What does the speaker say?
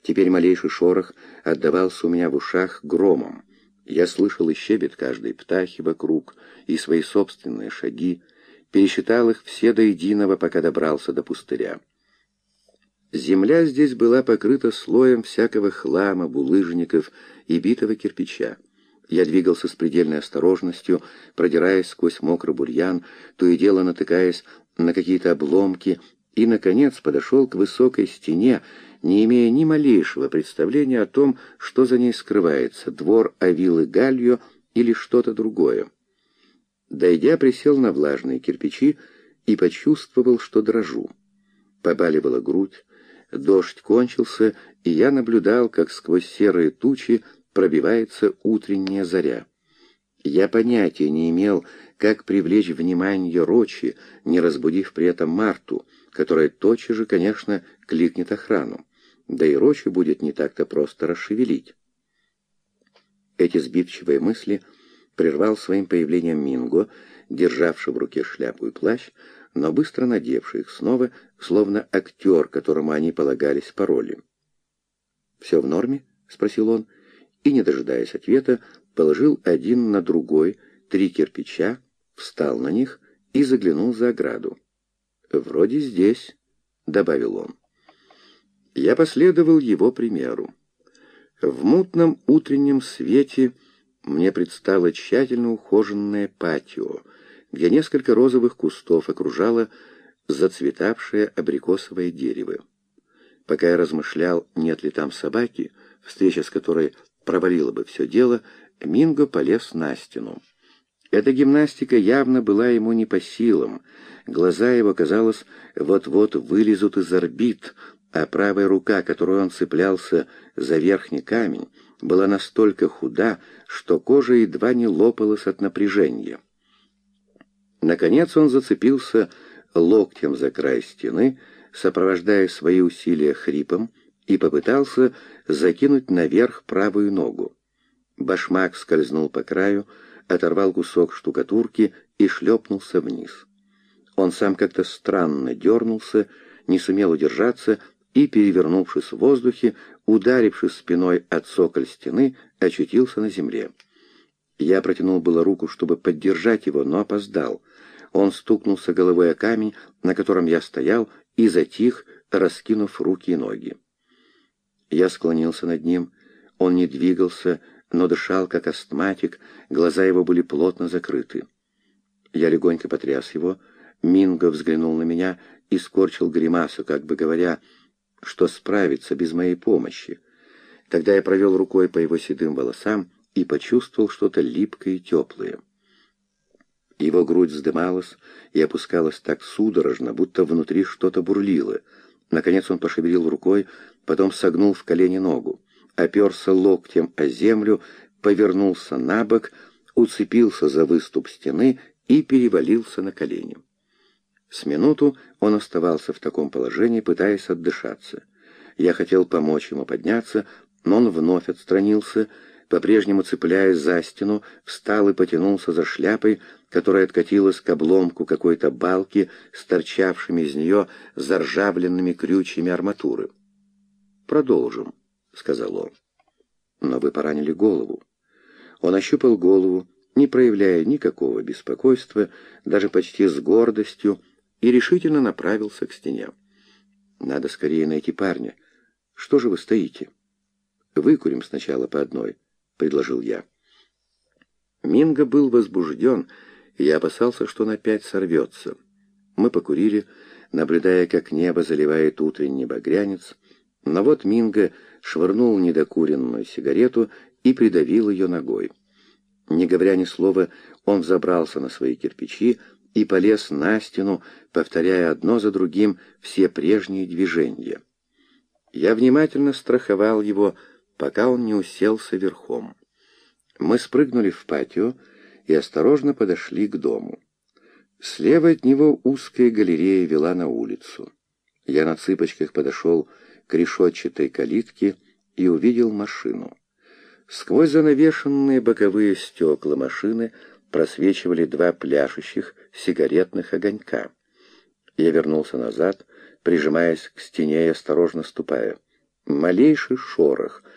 Теперь малейший шорох отдавался у меня в ушах громом. Я слышал и щебет каждой птахи вокруг, и свои собственные шаги, пересчитал их все до единого, пока добрался до пустыря. Земля здесь была покрыта слоем всякого хлама, булыжников и битого кирпича. Я двигался с предельной осторожностью, продираясь сквозь мокрый бурьян, то и дело натыкаясь на какие-то обломки, и, наконец, подошел к высокой стене, не имея ни малейшего представления о том, что за ней скрывается, двор Авилы Гальо или что-то другое. Дойдя, присел на влажные кирпичи и почувствовал, что дрожу. Побаливала грудь, дождь кончился, и я наблюдал, как сквозь серые тучи пробивается утренняя заря. Я понятия не имел, как привлечь внимание Рочи, не разбудив при этом Марту, которая тотчас же, конечно, кликнет охрану. Да и Рочи будет не так-то просто расшевелить. Эти сбивчивые мысли прервал своим появлением Минго, державший в руке шляпу и плащ, но быстро надевший их снова, словно актер, которому они полагались по роли. «Все в норме?» — спросил он, и, не дожидаясь ответа, положил один на другой 3 кирпича, встал на них и заглянул за ограду. «Вроде здесь», — добавил он. Я последовал его примеру. В мутном утреннем свете мне предстало тщательно ухоженное патио, где несколько розовых кустов окружало зацветавшее абрикосовое дерево. Пока я размышлял, нет ли там собаки, встреча с которой провалила бы все дело, Минго полез на стену. Эта гимнастика явно была ему не по силам. Глаза его, казалось, вот-вот вылезут из орбит, а правая рука, которой он цеплялся за верхний камень, была настолько худа, что кожа едва не лопалась от напряжения. Наконец он зацепился локтем за край стены, сопровождая свои усилия хрипом, и попытался закинуть наверх правую ногу. Башмак скользнул по краю, оторвал кусок штукатурки и шлепнулся вниз. Он сам как-то странно дернулся, не сумел удержаться и, перевернувшись в воздухе, ударившись спиной от цоколь стены, очутился на земле. Я протянул было руку, чтобы поддержать его, но опоздал. Он стукнулся головой о камень, на котором я стоял, и затих, раскинув руки и ноги. Я склонился над ним. Он не двигался, но дышал, как астматик, глаза его были плотно закрыты. Я легонько потряс его. Минго взглянул на меня и скорчил гримасу, как бы говоря, что справится без моей помощи. Тогда я провел рукой по его седым волосам и почувствовал что-то липкое и теплое. Его грудь вздымалась и опускалась так судорожно, будто внутри что-то бурлило. Наконец он пошевелил рукой, потом согнул в колени ногу, оперся локтем о землю, повернулся на бок, уцепился за выступ стены и перевалился на колени. С минуту он оставался в таком положении, пытаясь отдышаться. Я хотел помочь ему подняться, но он вновь отстранился, по-прежнему цепляясь за стену, встал и потянулся за шляпой, которая откатилась к обломку какой-то балки с торчавшими из нее заржавленными крючьями арматуры. «Продолжим», — сказал он. «Но вы поранили голову». Он ощупал голову, не проявляя никакого беспокойства, даже почти с гордостью, и решительно направился к стене. «Надо скорее найти парня. Что же вы стоите?» «Выкурим сначала по одной», — предложил я. Минго был возбужден, и я опасался, что он опять сорвется. Мы покурили, наблюдая, как небо заливает утренний багрянец, но вот Минго швырнул недокуренную сигарету и придавил ее ногой. Не говоря ни слова, он взобрался на свои кирпичи и полез на стену, повторяя одно за другим все прежние движения. Я внимательно страховал его, пока он не уселся верхом. Мы спрыгнули в патио и осторожно подошли к дому. Слева от него узкая галерея вела на улицу. Я на цыпочках подошел к решетчатой калитке и увидел машину. Сквозь занавешенные боковые стекла машины просвечивали 2 пляшущих сигаретных огонька. Я вернулся назад, прижимаясь к стене и осторожно ступая. Малейший шорох,